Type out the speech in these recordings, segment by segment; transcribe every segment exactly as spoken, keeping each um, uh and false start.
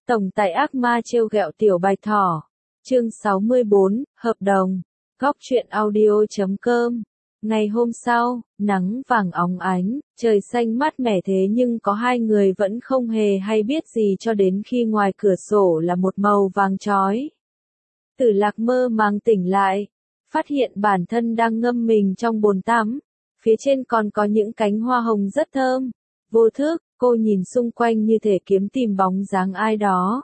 Tổng tài ác ma trêu ghẹo tiểu bạch thỏ. Chương sáu mươi bốn, hợp đồng. Góc truyện audio chấm com. Ngày hôm sau, nắng vàng óng ánh, trời xanh mát mẻ thế nhưng có hai người vẫn không hề hay biết gì cho đến khi ngoài cửa sổ là một màu vàng chói. Tử Lạc mơ màng tỉnh lại, phát hiện bản thân đang ngâm mình trong bồn tắm, phía trên còn có những cánh hoa hồng rất thơm. Vô thức, cô nhìn xung quanh như thể kiếm tìm bóng dáng ai đó.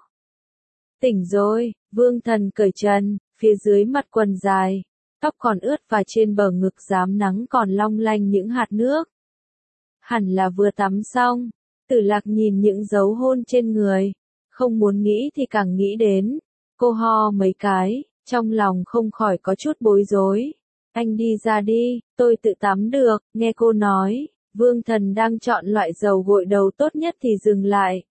Tỉnh rồi, Vương Thần cởi trần, phía dưới mặt quần dài, tóc còn ướt và trên bờ ngực rám nắng còn long lanh những hạt nước. Hẳn là vừa tắm xong. Tử Lạc nhìn những dấu hôn trên người, không muốn nghĩ thì càng nghĩ đến. Cô ho mấy cái, trong lòng không khỏi có chút bối rối. Anh đi ra đi, tôi tự tắm được. Nghe cô nói, Vương Thần đang chọn loại dầu gội đầu tốt nhất thì dừng lại.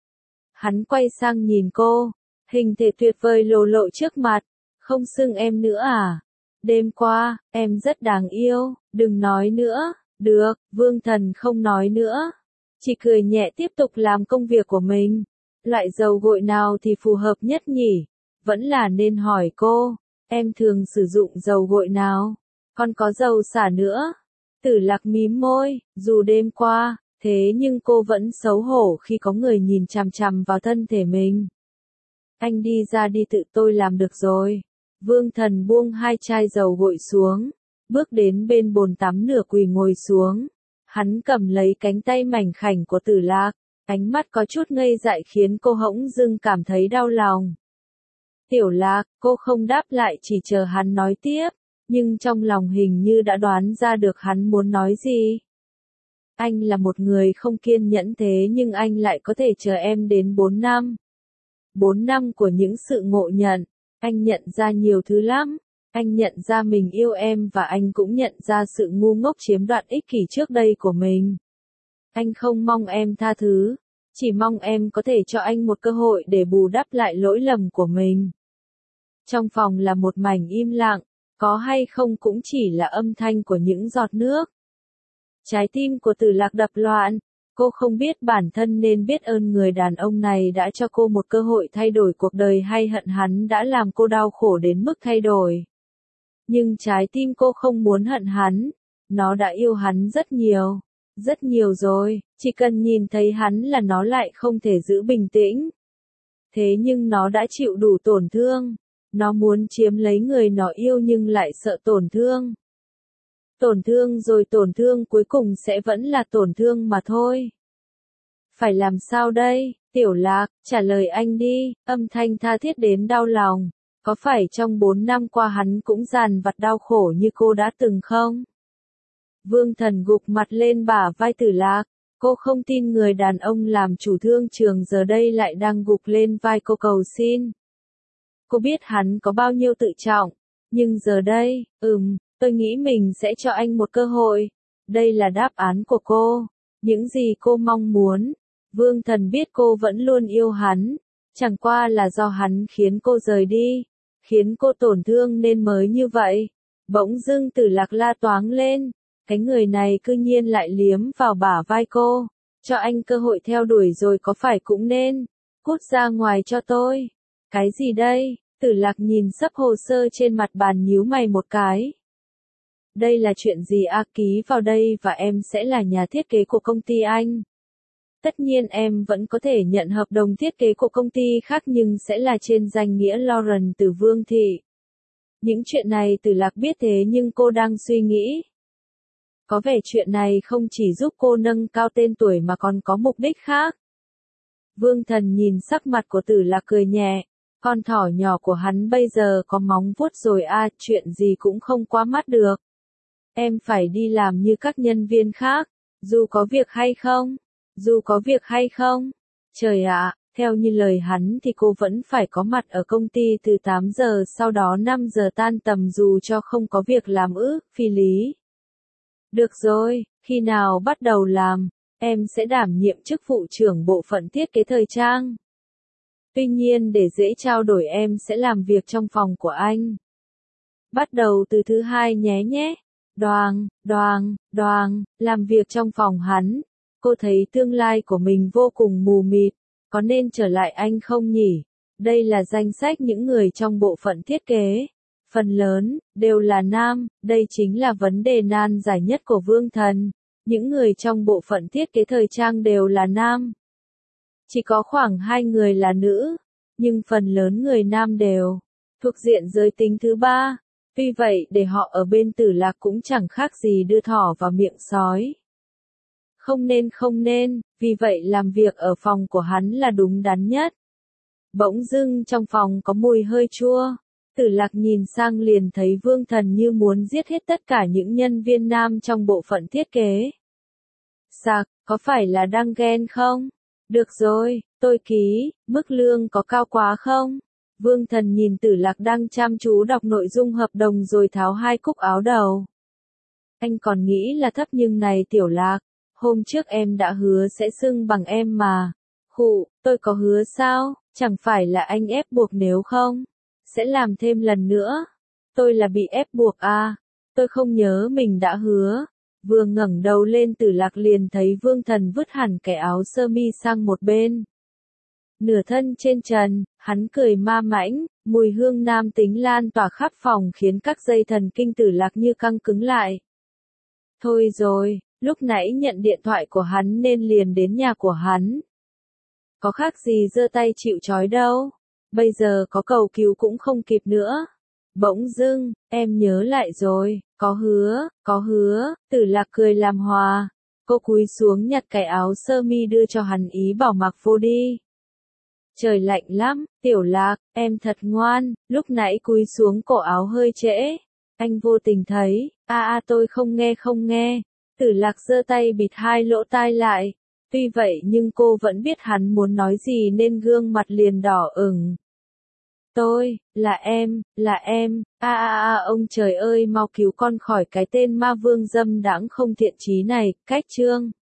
Hắn quay sang nhìn cô, hình thể tuyệt vời lộ lộ trước mặt. Không xưng em nữa à? Đêm qua, em rất đáng yêu, đừng nói nữa. Được, Vương Thần không nói nữa, chỉ cười nhẹ tiếp tục làm công việc của mình. Loại dầu gội nào thì phù hợp nhất nhỉ? Vẫn là nên hỏi cô, em thường sử dụng dầu gội nào? Còn có dầu xả nữa. Tử Lạc mím môi, dù đêm qua, thế nhưng cô vẫn xấu hổ khi có người nhìn chằm chằm vào thân thể mình. Anh đi ra đi, tự tôi làm được rồi. Vương Thần buông hai chai dầu gội xuống, bước đến bên bồn tắm nửa quỳ ngồi xuống. Hắn cầm lấy cánh tay mảnh khảnh của Tử Lạc, ánh mắt có chút ngây dại khiến cô bỗng dưng cảm thấy đau lòng. Tiểu Lạc, cô không đáp lại chỉ chờ hắn nói tiếp, nhưng trong lòng hình như đã đoán ra được hắn muốn nói gì. Anh là một người không kiên nhẫn thế nhưng anh lại có thể chờ em đến bốn năm. Bốn năm của những sự ngộ nhận, anh nhận ra nhiều thứ lắm. Anh nhận ra mình yêu em và anh cũng nhận ra sự ngu ngốc chiếm đoạt ích kỷ trước đây của mình. Anh không mong em tha thứ, chỉ mong em có thể cho anh một cơ hội để bù đắp lại lỗi lầm của mình. Trong phòng là một mảnh im lặng, có hay không cũng chỉ là âm thanh của những giọt nước. Trái tim của Tử Lạc đập loạn, cô không biết bản thân nên biết ơn người đàn ông này đã cho cô một cơ hội thay đổi cuộc đời hay hận hắn đã làm cô đau khổ đến mức thay đổi. Nhưng trái tim cô không muốn hận hắn, nó đã yêu hắn rất nhiều, rất nhiều rồi, chỉ cần nhìn thấy hắn là nó lại không thể giữ bình tĩnh. Thế nhưng nó đã chịu đủ tổn thương, nó muốn chiếm lấy người nó yêu nhưng lại sợ tổn thương. Tổn thương rồi tổn thương cuối cùng sẽ vẫn là tổn thương mà thôi. Phải làm sao đây, Tiểu Lạc, trả lời anh đi, âm thanh tha thiết đến đau lòng. Có phải trong bốn năm qua hắn cũng dằn vặt đau khổ như cô đã từng không? Vương Thần gục mặt lên bả vai Tử Lạc, cô không tin người đàn ông làm chủ thương trường giờ đây lại đang gục lên vai cô cầu xin. Cô biết hắn có bao nhiêu tự trọng, nhưng giờ đây, ừm, tôi nghĩ mình sẽ cho anh một cơ hội. Đây là đáp án của cô, những gì cô mong muốn. Vương Thần biết cô vẫn luôn yêu hắn, chẳng qua là do hắn khiến cô rời đi, khiến cô tổn thương nên mới như vậy. Bỗng dưng Tử Lạc la toáng lên, cái người này cư nhiên lại liếm vào bả vai cô, cho anh cơ hội theo đuổi rồi có phải cũng nên, cút ra ngoài cho tôi. Cái gì đây? Tử Lạc nhìn sấp hồ sơ trên mặt bàn nhíu mày một cái. Đây là chuyện gì a? Ký vào đây và em sẽ là nhà thiết kế của công ty anh. Tất nhiên em vẫn có thể nhận hợp đồng thiết kế của công ty khác nhưng sẽ là trên danh nghĩa Lauren từ Vương Thị. Những chuyện này Tử Lạc biết thế nhưng cô đang suy nghĩ. Có vẻ chuyện này không chỉ giúp cô nâng cao tên tuổi mà còn có mục đích khác. Vương Thần nhìn sắc mặt của Tử Lạc cười nhẹ. Con thỏ nhỏ của hắn bây giờ có móng vuốt rồi a, chuyện gì cũng không qua mắt được. Em phải đi làm như các nhân viên khác, dù có việc hay không. Dù có việc hay không? Trời ạ, theo như lời hắn thì cô vẫn phải có mặt ở công ty từ tám giờ sau đó năm giờ tan tầm dù cho không có việc làm ư, phi lý. Được rồi, khi nào bắt đầu làm, em sẽ đảm nhiệm chức vụ trưởng bộ phận thiết kế thời trang. Tuy nhiên để dễ trao đổi em sẽ làm việc trong phòng của anh. Bắt đầu từ thứ hai nhé nhé. Đoàng, đoàng, đoàng, làm việc trong phòng hắn. Cô thấy tương lai của mình vô cùng mù mịt, có nên trở lại anh không nhỉ? Đây là danh sách những người trong bộ phận thiết kế. Phần lớn, đều là nam, đây chính là vấn đề nan giải nhất của Vương Thần. Những người trong bộ phận thiết kế thời trang đều là nam. Chỉ có khoảng hai người là nữ, nhưng phần lớn người nam đều thuộc diện giới tính thứ ba. Vì vậy để họ ở bên Tử Lạc cũng chẳng khác gì đưa thỏ vào miệng sói. Không nên không nên, vì vậy làm việc ở phòng của hắn là đúng đắn nhất. Bỗng dưng trong phòng có mùi hơi chua. Tử Lạc nhìn sang liền thấy Vương Thần như muốn giết hết tất cả những nhân viên nam trong bộ phận thiết kế. Sạc, có phải là đang ghen không? Được rồi, tôi ký, mức lương có cao quá không? Vương Thần nhìn Tử Lạc đang chăm chú đọc nội dung hợp đồng rồi tháo hai cúc áo đầu. Anh còn nghĩ là thấp nhưng này Tiểu Lạc, hôm trước em đã hứa sẽ xưng bằng em mà. Khụ, tôi có hứa sao, chẳng phải là anh ép buộc nếu không, sẽ làm thêm lần nữa. Tôi là bị ép buộc à, tôi không nhớ mình đã hứa. Vừa ngẩng đầu lên Tử Lạc liền thấy Vương Thần vứt hẳn cái áo sơ mi sang một bên. Nửa thân trên trần, hắn cười ma mãnh, mùi hương nam tính lan tỏa khắp phòng khiến các dây thần kinh Tử Lạc như căng cứng lại. Thôi rồi, lúc nãy nhận điện thoại của hắn nên liền đến nhà của hắn. Có khác gì giơ tay chịu trói đâu, bây giờ có cầu cứu cũng không kịp nữa. Bỗng dưng, em nhớ lại rồi, có hứa, có hứa, Tử Lạc cười làm hòa. Cô cúi xuống nhặt cái áo sơ mi đưa cho hắn ý bảo mặc vô đi. Trời lạnh lắm, Tiểu Lạc, em thật ngoan, lúc nãy cúi xuống cổ áo hơi trễ. Anh vô tình thấy, a a tôi không nghe không nghe. Tử Lạc giơ tay bịt hai lỗ tai lại. Tuy vậy nhưng cô vẫn biết hắn muốn nói gì nên gương mặt liền đỏ ửng. Tôi, là em, là em, a a a ông trời ơi mau cứu con khỏi cái tên ma vương dâm đãng không thiện chí này, cách chương.